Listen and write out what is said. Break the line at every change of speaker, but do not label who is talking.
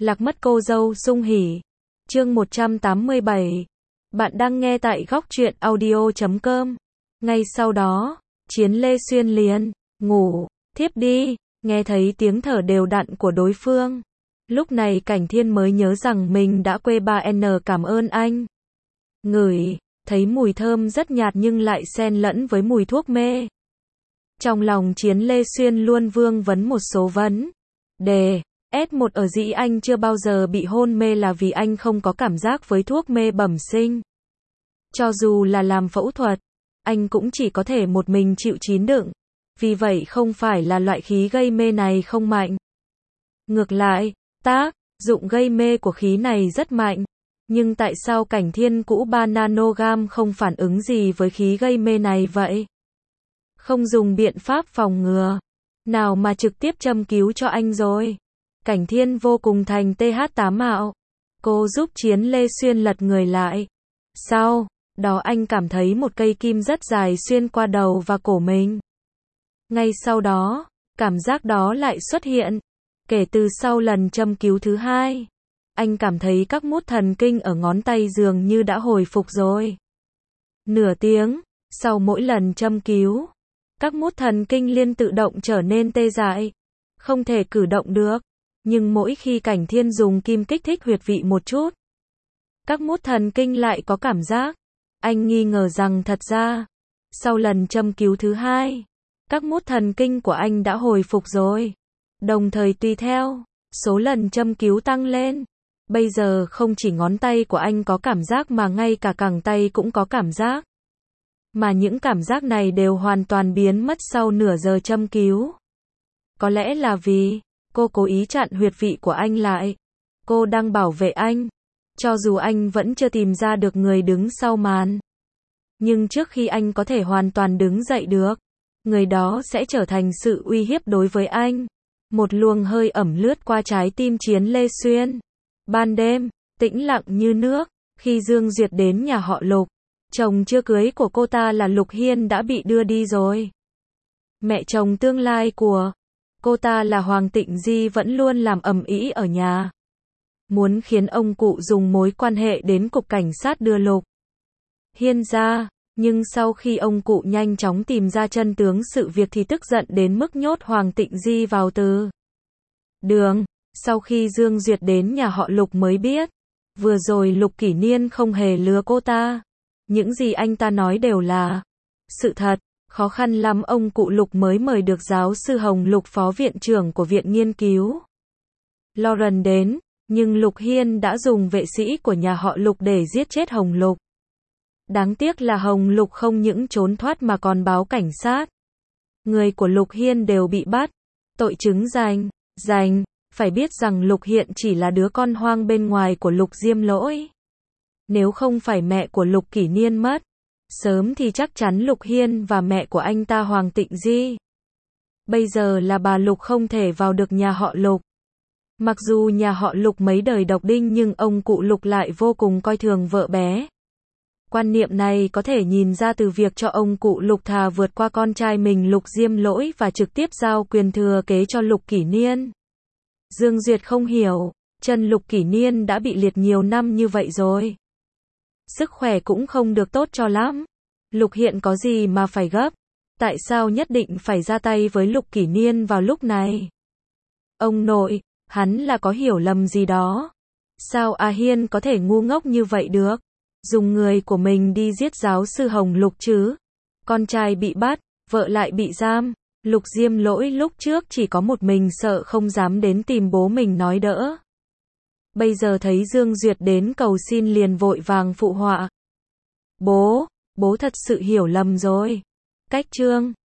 Lạc mất cô dâu sung hỉ. Chương 187. Bạn đang nghe tại góc truyện audio.com. Ngay sau đó, Chiến Lê Xuyên liền ngủ thiếp đi, nghe thấy tiếng thở đều đặn của đối phương. Lúc này Cảnh Thiên mới nhớ rằng mình đã quê 3N cảm ơn anh. Ngửi, thấy mùi thơm rất nhạt nhưng lại xen lẫn với mùi thuốc mê. Trong lòng Chiến Lê Xuyên luôn vương vấn một số vấn đề. S1 ở dĩ anh chưa bao giờ bị hôn mê là vì anh không có cảm giác với thuốc mê bẩm sinh. Cho dù là làm phẫu thuật, anh cũng chỉ có thể một mình chịu chín đựng. Vì vậy không phải là loại khí gây mê này không mạnh. Ngược lại, tác dụng gây mê của khí này rất mạnh. Nhưng tại sao Cảnh Thiên cũ 3 nanogam không phản ứng gì với khí gây mê này vậy? Không dùng biện pháp phòng ngừa nào mà trực tiếp châm cứu cho anh rồi. Cảnh Thiên vô cùng thành TH8 mạo. Cô giúp Chiến Lê Xuyên lật người lại. Sau đó anh cảm thấy một cây kim rất dài xuyên qua đầu và cổ mình. Ngay sau đó, cảm giác đó lại xuất hiện. Kể từ sau lần châm cứu thứ hai, anh cảm thấy các mút thần kinh ở ngón tay dường như đã hồi phục rồi. Nửa tiếng sau mỗi lần châm cứu, các mút thần kinh liên tự động trở nên tê dại, không thể cử động được. Nhưng mỗi khi Cảnh Thiên dùng kim kích thích huyệt vị một chút, các mút thần kinh lại có cảm giác. Anh nghi ngờ rằng thật ra, sau lần châm cứu thứ hai, các mút thần kinh của anh đã hồi phục rồi. Đồng thời tùy theo số lần châm cứu tăng lên, bây giờ không chỉ ngón tay của anh có cảm giác mà ngay cả cẳng tay cũng có cảm giác. Mà những cảm giác này đều hoàn toàn biến mất sau nửa giờ châm cứu. Có lẽ là vì cô cố ý chặn huyệt vị của anh lại. Cô đang bảo vệ anh. Cho dù anh vẫn chưa tìm ra được người đứng sau màn. Nhưng trước khi anh có thể hoàn toàn đứng dậy được, người đó sẽ trở thành sự uy hiếp đối với anh. Một luồng hơi ẩm lướt qua trái tim Chiến Lê Xuyên. Ban đêm, tĩnh lặng như nước, khi Dương Duyệt đến nhà họ Lục. Chồng chưa cưới của cô ta là Lục Hiên đã bị đưa đi rồi. Mẹ chồng tương lai của cô ta là Hoàng Tịnh Di vẫn luôn làm ầm ĩ ở nhà. Muốn khiến ông cụ dùng mối quan hệ đến cục cảnh sát đưa Lục Hiên ra. Nhưng sau khi ông cụ nhanh chóng tìm ra chân tướng sự việc thì tức giận đến mức nhốt Hoàng Tịnh Di vào từ đường. Sau khi Dương Duyệt đến nhà họ Lục mới biết, vừa rồi Lục Kỷ Niên không hề lừa cô ta. Những gì anh ta nói đều là sự thật. Khó khăn lắm ông cụ Lục mới mời được giáo sư Hồng Lục, phó viện trưởng của viện nghiên cứu Lauren đến, nhưng Lục Hiên đã dùng vệ sĩ của nhà họ Lục để giết chết Hồng Lục. Đáng tiếc là Hồng Lục không những trốn thoát mà còn báo cảnh sát. Người của Lục Hiên đều bị bắt. Tội chứng dành. Phải biết rằng Lục Hiên chỉ là đứa con hoang bên ngoài của Lục Diêm Lỗi. Nếu không phải mẹ của Lục Kỷ Niên mất sớm thì chắc chắn Lục Hiên và mẹ của anh ta Hoàng Tịnh Di. Bây giờ là bà Lục không thể vào được nhà họ Lục. Mặc dù nhà họ Lục mấy đời độc đinh nhưng ông cụ Lục lại vô cùng coi thường vợ bé. Quan niệm này có thể nhìn ra từ việc cho ông cụ Lục thà vượt qua con trai mình Lục Diêm Lỗi và trực tiếp giao quyền thừa kế cho Lục Kỷ Niên. Dương Duyệt không hiểu, chân Lục Kỷ Niên đã bị liệt nhiều năm như vậy rồi. Sức khỏe cũng không được tốt cho lắm. Lục Hiện có gì mà phải gấp? Tại sao nhất định phải ra tay với Lục Kỷ Niên vào lúc này? Ông nội, hắn là có hiểu lầm gì đó. Sao A Hiên có thể ngu ngốc như vậy được? Dùng người của mình đi giết giáo sư Hồng Lục chứ? Con trai bị bắt, vợ lại bị giam. Lục Diêm Lỗi lúc trước chỉ có một mình sợ không dám đến tìm bố mình nói đỡ. Bây giờ thấy Dương Duyệt đến cầu xin liền vội vàng phụ họa. Bố thật sự hiểu lầm rồi. Cách chương